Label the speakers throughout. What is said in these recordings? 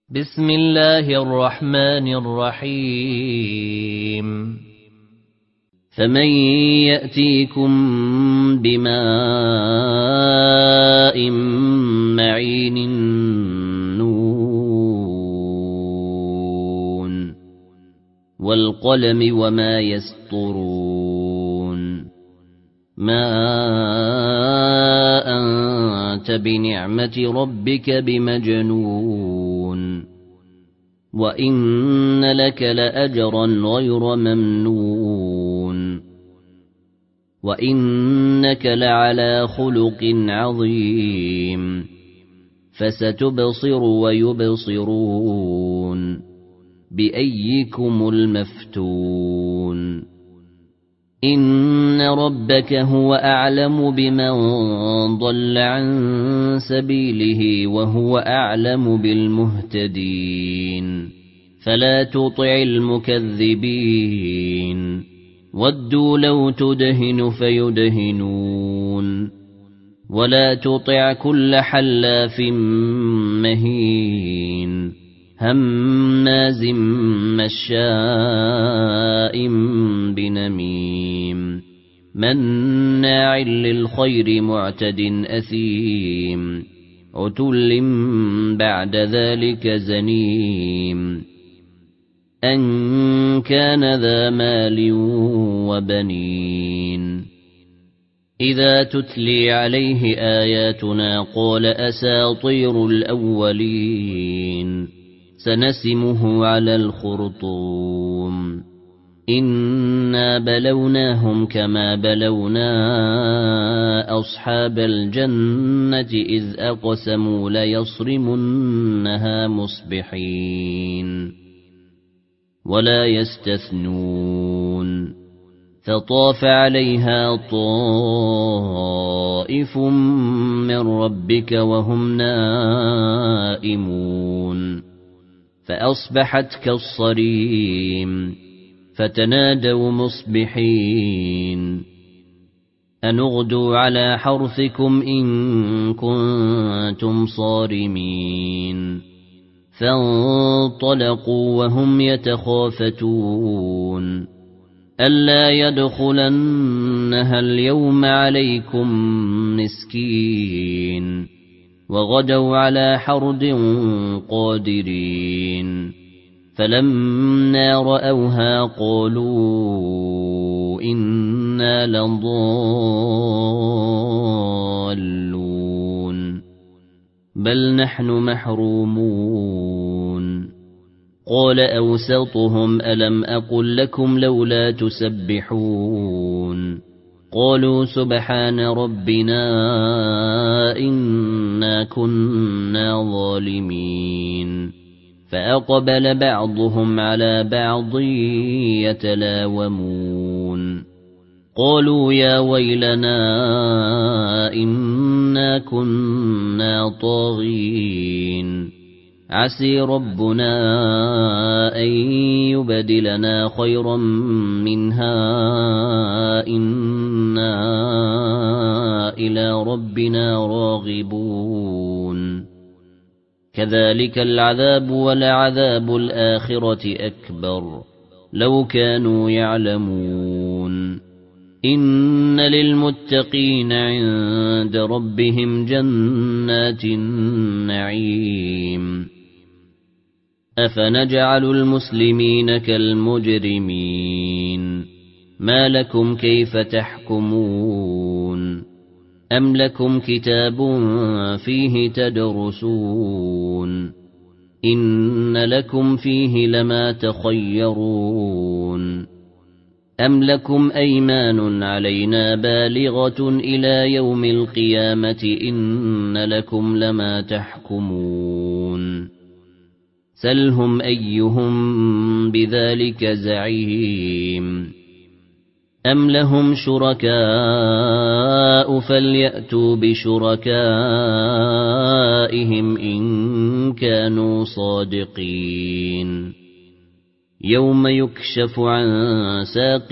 Speaker 1: بسم الله الرحمن الرحيم فمن يأتيكم بماء معين نون والقلم وما يسطرون ما أنت بنعمة ربك بمجنون وإن لك لأجرا غير ممنون وإنك لعلى خلق عظيم فستبصر ويبصرون بأيكم المفتون إن ربك هو أعلم بمن ضل عن سبيله وهو أعلم بالمهتدين فلا تطع المكذبين ودوا لو تدهن فيدهنون ولا تطع كل حلاف مهين هماز مشاء بنميم مناع للخير معتد أثيم عتل بعد ذلك زنيم أن كان ذا مال وبنين إذا تتلي عليه آياتنا قال أساطير الأولين سنسمه على الخرطوم إنا بلوناهم كما بلونا أصحاب الجنة إذ أقسموا ليصرمنها مصبحين ولا يستثنون فطاف عليها طائف من ربك وهم نائمون فأصبحت كالصريم فتنادوا مصبحين أن اغدوا على حرثكم إن كنتم صارمين فانطلقوا وهم يتخافتون ألا يدخلنها اليوم عليكم مسكين وغدوا على حرد قادرين فلما رأوها قالوا إنا لضالون بل نحن محرومون قال أوسطهم ألم أقل لكم لولا تسبحون قالوا سبحان ربنا إنا كنا ظالمين فأقبل بعضهم على بعض يتلاومون قالوا يا ويلنا إنا كنا طاغين عسي ربنا أن يبدلنا خيرا منها إنا إلى ربنا راغبون كذلك العذاب ولعذاب الآخرة أكبر لو كانوا يعلمون إن للمتقين عند ربهم جنات النعيم أفنجعل المسلمين كالمجرمين ما لكم كيف تحكمون أم لكم كتاب فيه تدرسون إن لكم فيه لما تخيرون أم لكم أيمان علينا بالغة إلى يوم القيامة إن لكم لما تحكمون سلهم أيهم بذلك زعيم أم لهم شركاء فليأتوا بشركائهم إن كانوا صادقين يوم يكشف عن ساق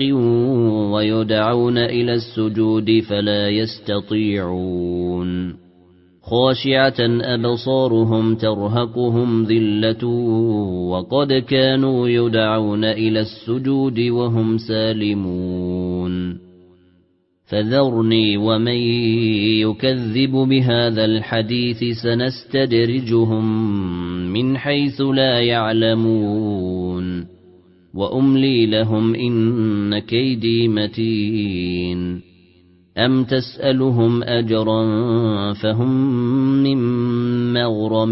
Speaker 1: ويدعون إلى السجود فلا يستطيعون خاشعة أبصارهم ترهقهم ذلة وقد كانوا يدعون إلى السجود وهم سالمون فذرني ومن يكذب بهذا الحديث سنستدرجهم من حيث لا يعلمون وأملي لهم إن كيدي متين أم تسألهم أجرا فهم من مغرم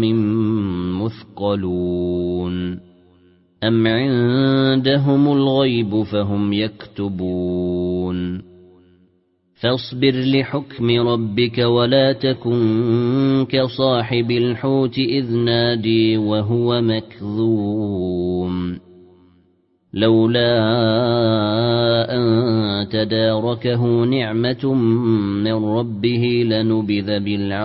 Speaker 1: مثقلون أم عندهم الغيب فهم يكتبون فاصبر لحكم ربك ولا تكن كصاحب الحوت إذ نادي وهو مكذوم لولا أن تداركه نعمة من ربه لنبذ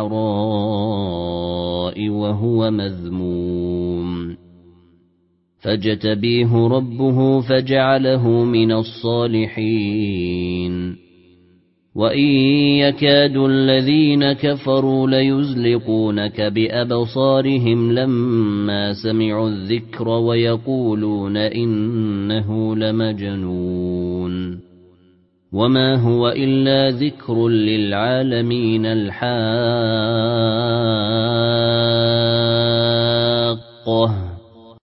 Speaker 1: بالعراء وهو مذموم فاجتبيه ربه فجعله من الصالحين وإن يكاد الذين كفروا ليزلقونك بأبصارهم لما سمعوا الذكر ويقولون إنه لمجنون وما هو إلا ذكر للعالمين الحاقة